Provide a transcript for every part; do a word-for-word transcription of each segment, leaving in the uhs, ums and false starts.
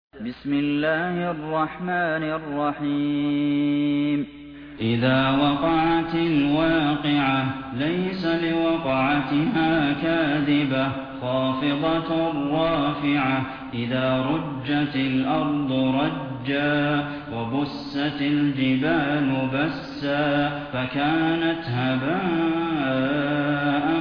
بسم الله الرحمن الرحيم إذا وقعت الواقعة ليس لوقعتها كاذبة خافضة رافعة إذا رجت الأرض رجا وبست الجبال بسا فكانت هباء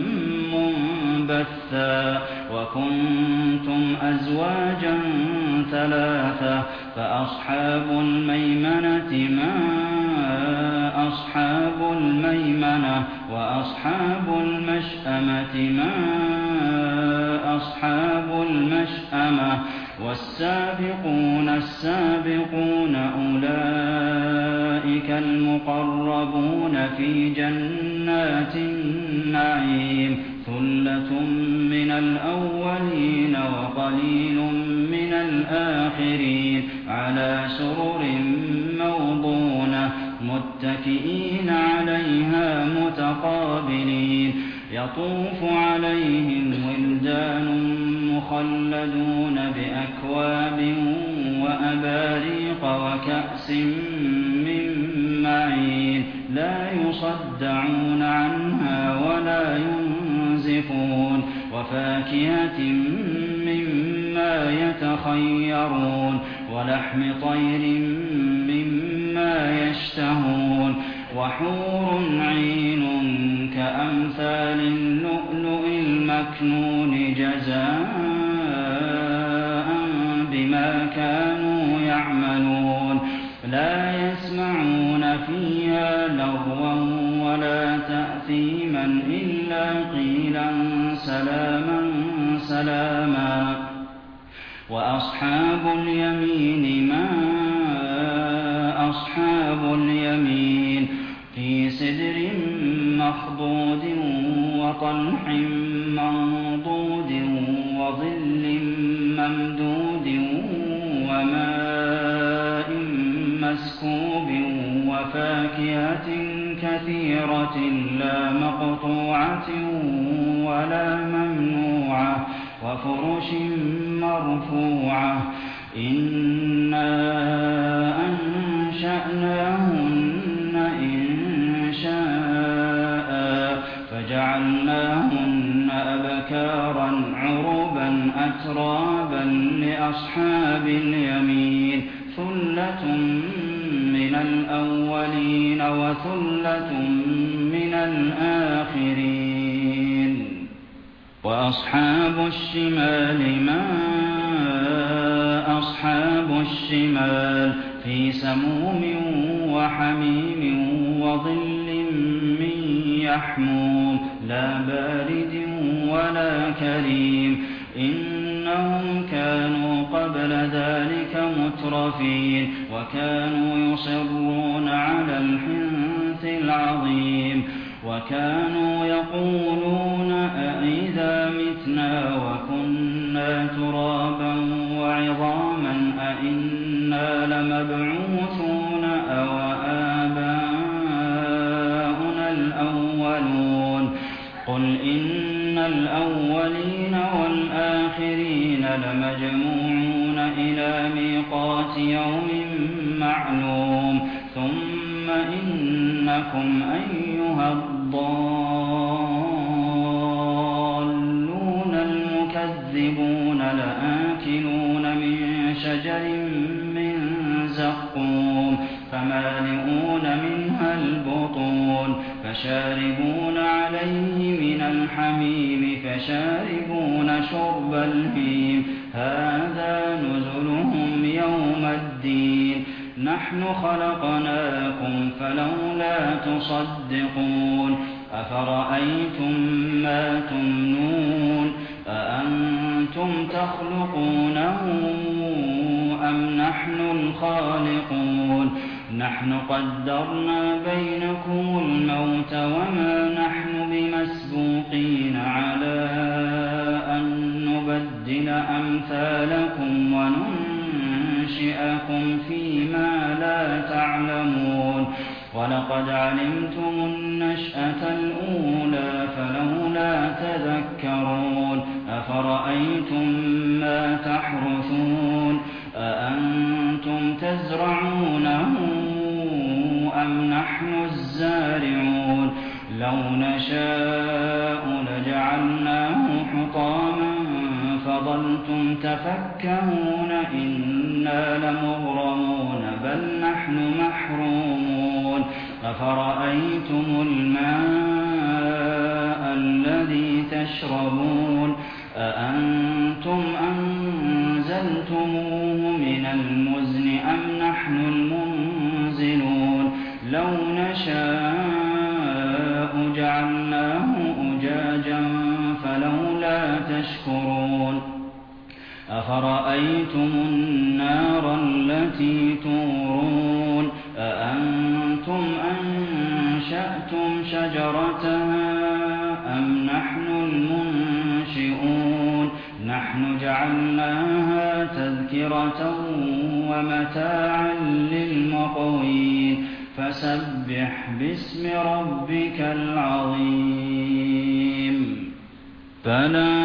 منبثا وكنتم أزواجا ثلاثة فأصحاب الميمنة ما أصحاب الميمنة وأصحاب المشأمة ما أصحاب المشأمة والسابقون السابقون أولئك المقربون في جنات النعيم ثلة من الأولين وقليل من الآخرين على سرر موضونة متكئين عليها متقابلين يطوف عليهم ولدان مخلدون بأكواب وأباريق وكأس من معين لا يصدعون عنها ولا ينزفون وفاكهة مما يتخيرون ولحم طير مما يشتهون وحور عين كأمثال اللؤلؤ المكنون جزاء بما كانوا يعملون لا يسمعون فيها لغوا ولا تأثيما إلا قيلا سلاما سلاما وأصحاب اليمين ما أصحاب اليمين في سدر مخضود وطلح منضود وظل ممدود وماء مسكوب وفاكهة كثيرة لا مقطوعة ولا ممنوعة وفرش مرفوعة إنا أنشأناهن إنشاء فجعلناهن أبكارا عربا أترابا لأصحاب اليمين ثلة من الأولين وثلة من الآخرين وأصحاب الشمال ما أصحاب الشمال في سموم وحميم وظل من يحموم لا بارد ولا كريم إنهم كانوا قبل ذلك مترفين وكانوا يصرون على الحنث العظيم وكانوا يقولون أئذا متنا وكنا ترابا وعظاما أئنا لمبعوثون أو آباؤنا الأولون قل إن الأولين والآخرين لمجموعون إلى ميقات يوم معلوم ثم إنكم أيها الضالون المكذبون لآكلون من شجر من زقوم فمالئون منها البطون فشاربون عليه من الحميم فشاربون شرب الهيم هذا نزلهم يوم الدين نحن خلقناكم فلولا تصدقون أفرأيتم ما تمنون أأنتم تخلقونه أم نحن الخالقون نحن قدرنا بينكم الموت وما نحن بمسبوقين على أن نبدل أمثالكم وننشئكم فيما لا تعلمون ولقد علمتم النشأة الأولى فلولا تذكرون أفرأيتم ما تحرثون تزرعونه أم نحن الزارعون لو نشاء لجعلناه حطاما فظلتم تفكهون إنا لمغرمون بل نحن محرومون أفرأيتم الماء الذي تشربون أأنتم أنزلتموه من المزن أم نحن المنزلون لو نشاء جعلناه أجاجا فلولا تشكرون أفرأيتم النار التي تورون أأنتم أنشأتم شجرتها أم نحن المنشئون نحن جعلناها تذكرة ومتاعا للمقوين فسبح باسم ربك العظيم فلا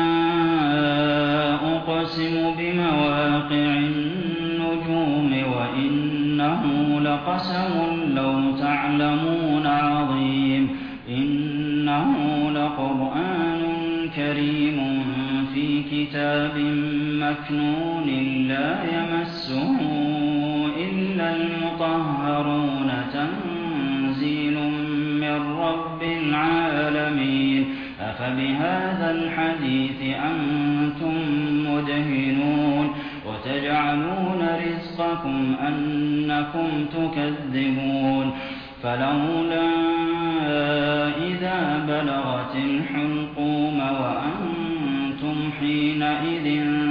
أقسم بمواقع النجوم وإنه لقسم لو تعلمون عظيم إنه لقرآن كريم في كتاب مكنون لا يمسه إلا المطهرون تنزيل من رب العالمين أفبهذا الحديث أنتم مدهنون وتجعلون رزقكم أنكم تكذبون فلولا إذا بلغت الحلقوم وأنتم حينئذ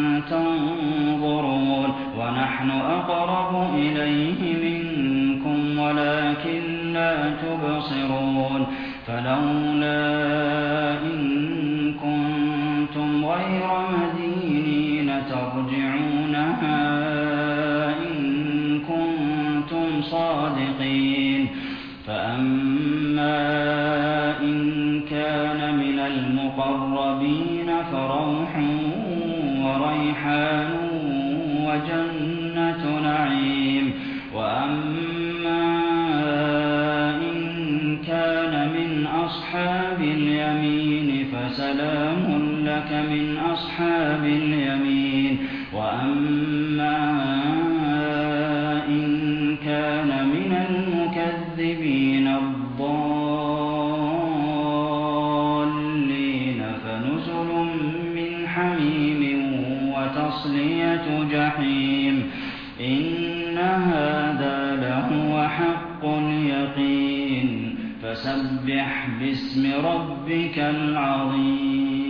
تنظرون ونحن أقرب إليه منكم ولكن لا تبصرون فلولا إن كنتم غير مدينين ترجعونها إن كنتم صادقين فأما إن كان من المقربين فروح وريحان وجنة نعيم وأما إن كان من أصحاب اليمين فسلام لك من أصحاب اليمين وأما إن كان من المكذبين الضالين فنزل من حميم وتصلية جحيم إن هذا لهو حق اليقين فسبح باسم ربك العظيم